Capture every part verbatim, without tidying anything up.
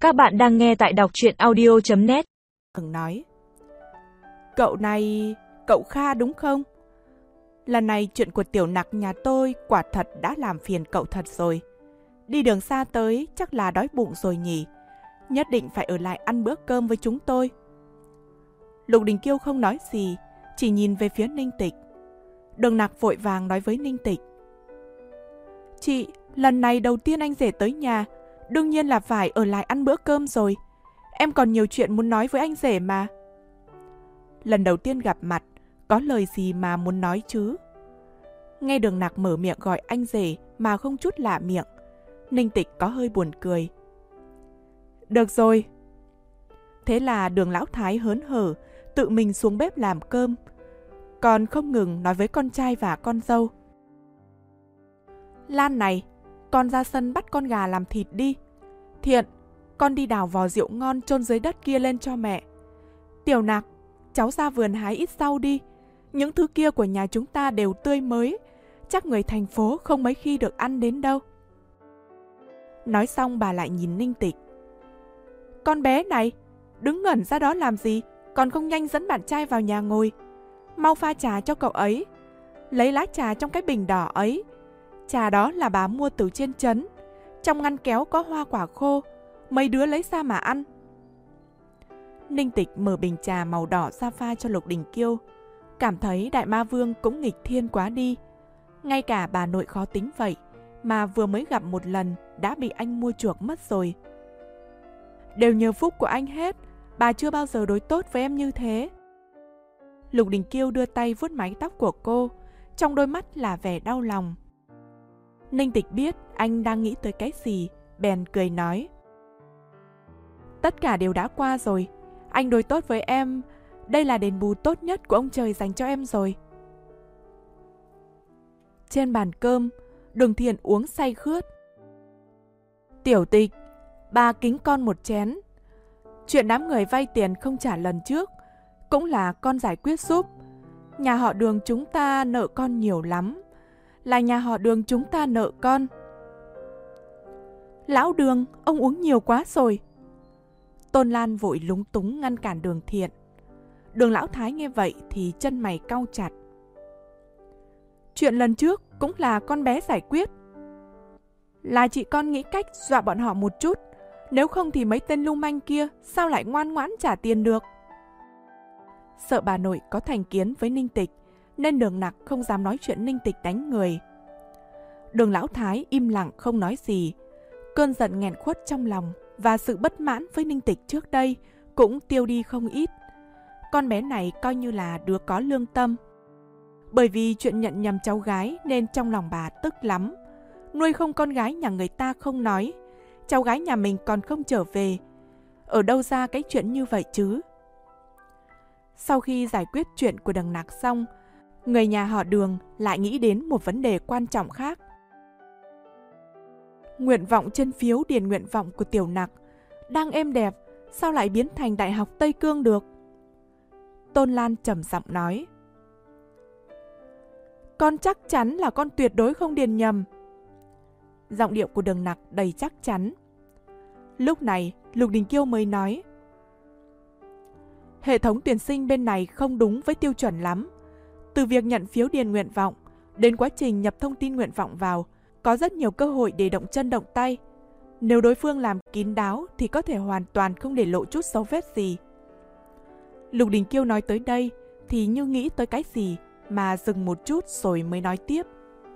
Các bạn đang nghe tại đọc truyện audio chấm net. Hằng nói, cậu này, cậu Kha đúng không? Lần này chuyện của tiểu nặc nhà tôi quả thật đã làm phiền cậu thật rồi. Đi đường xa tới chắc là đói bụng rồi nhỉ. Nhất định phải ở lại ăn bữa cơm với chúng tôi. Lục Đình Kiêu không nói gì, chỉ nhìn về phía Ninh Tịch. Đường Nặc vội vàng nói với Ninh Tịch, chị, lần này đầu tiên anh rể tới nhà, đương nhiên là phải ở lại ăn bữa cơm rồi. Em còn nhiều chuyện muốn nói với anh rể mà. Lần đầu tiên gặp mặt, có lời gì mà muốn nói chứ? Nghe Đường Nặc mở miệng gọi anh rể mà không chút lạ miệng, Ninh Tịch có hơi buồn cười. Được rồi. Thế là Đường Lão Thái hớn hở, tự mình xuống bếp làm cơm, còn không ngừng nói với con trai và con dâu. Lan này, con ra sân bắt con gà làm thịt đi. Thiện, con đi đào vò rượu ngon chôn dưới đất kia lên cho mẹ. Tiểu Nặc, cháu ra vườn hái ít rau đi. Những thứ kia của nhà chúng ta đều tươi mới, chắc người thành phố không mấy khi được ăn đến đâu. Nói xong bà lại nhìn Ninh Tịch. Con bé này, đứng ngẩn ra đó làm gì, còn không nhanh dẫn bạn trai vào nhà ngồi. Mau pha trà cho cậu ấy. Lấy lá trà trong cái bình đỏ ấy. Trà đó là bà mua từ trên trấn. Trong ngăn kéo có hoa quả khô, mấy đứa lấy ra mà ăn. Ninh Tịch mở bình trà màu đỏ ra pha cho Lục Đình Kiêu. Cảm thấy Đại Ma Vương cũng nghịch thiên quá đi. Ngay cả bà nội khó tính vậy mà vừa mới gặp một lần đã bị anh mua chuộc mất rồi. Đều nhờ phúc của anh hết, bà chưa bao giờ đối tốt với em như thế. Lục Đình Kiêu đưa tay vuốt mái tóc của cô, trong đôi mắt là vẻ đau lòng. Ninh Tịch biết anh đang nghĩ tới cái gì, bèn cười nói. Tất cả đều đã qua rồi, anh đối tốt với em, đây là đền bù tốt nhất của ông trời dành cho em rồi. Trên bàn cơm, Đường Thiện uống say khướt. Tiểu Tịch, bà kính con một chén. Chuyện đám người vay tiền không trả lần trước cũng là con giải quyết giúp. Nhà họ Đường chúng ta nợ con nhiều lắm. Là nhà họ Đường chúng ta nợ con. Lão Đường, ông uống nhiều quá rồi. Tôn Lan vội lúng túng ngăn cản Đường Thiện. Đường Lão Thái nghe vậy thì chân mày cau chặt. Chuyện lần trước cũng là con bé giải quyết. Là chị con nghĩ cách dọa bọn họ một chút, nếu không thì mấy tên lưu manh kia sao lại ngoan ngoãn trả tiền được. Sợ bà nội có thành kiến với Ninh Tịch, nên Đường Nặc không dám nói chuyện Ninh Tịch đánh người. Đường Lão Thái im lặng không nói gì. Cơn giận nghẹn khuất trong lòng và sự bất mãn với Ninh Tịch trước đây cũng tiêu đi không ít. Con bé này coi như là đứa có lương tâm. Bởi vì chuyện nhận nhầm cháu gái nên trong lòng bà tức lắm. Nuôi không con gái nhà người ta không nói, cháu gái nhà mình còn không trở về. Ở đâu ra cái chuyện như vậy chứ? Sau khi giải quyết chuyện của Đường Nặc xong, người nhà họ Đường lại nghĩ đến một vấn đề quan trọng khác. Nguyện vọng trên phiếu điền nguyện vọng của Tiểu Nặc đang êm đẹp, sao lại biến thành Đại học Tây Cương được? Tôn Lan trầm giọng nói. Con chắc chắn là con tuyệt đối không điền nhầm. Giọng điệu của Đường Nặc đầy chắc chắn. Lúc này Lục Đình Kiêu mới nói. Hệ thống tuyển sinh bên này không đúng với tiêu chuẩn lắm. Từ việc nhận phiếu điền nguyện vọng đến quá trình nhập thông tin nguyện vọng vào, có rất nhiều cơ hội để động chân động tay. Nếu đối phương làm kín đáo thì có thể hoàn toàn không để lộ chút dấu vết gì. Lục Đình Kiêu nói tới đây thì như nghĩ tới cái gì mà dừng một chút rồi mới nói tiếp.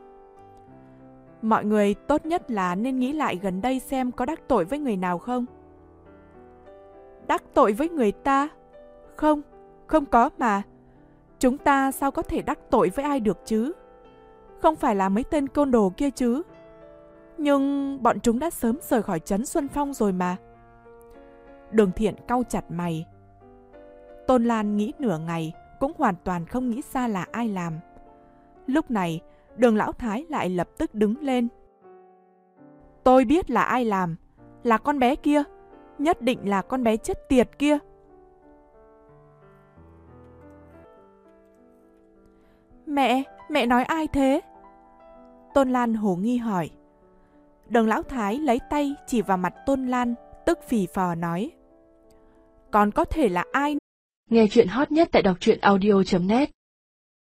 Mọi người tốt nhất là nên nghĩ lại gần đây xem có đắc tội với người nào không. Đắc tội với người ta? Không, không có mà. Chúng ta sao có thể đắc tội với ai được chứ? Không phải là mấy tên côn đồ kia chứ? Nhưng bọn chúng đã sớm rời khỏi trấn Xuân Phong rồi mà. Đường Thiện cau chặt mày. Tôn Lan nghĩ nửa ngày cũng hoàn toàn không nghĩ ra là ai làm. Lúc này Đường Lão Thái lại lập tức đứng lên. Tôi biết là ai làm. Là con bé kia. Nhất định là con bé chết tiệt kia. Mẹ, mẹ nói ai thế? Tôn Lan hồ nghi hỏi. Đường Lão Thái lấy tay chỉ vào mặt Tôn Lan, tức phì phò nói. Con có thể là ai? Nghe chuyện hot nhất tại đọc truyện audio chấm net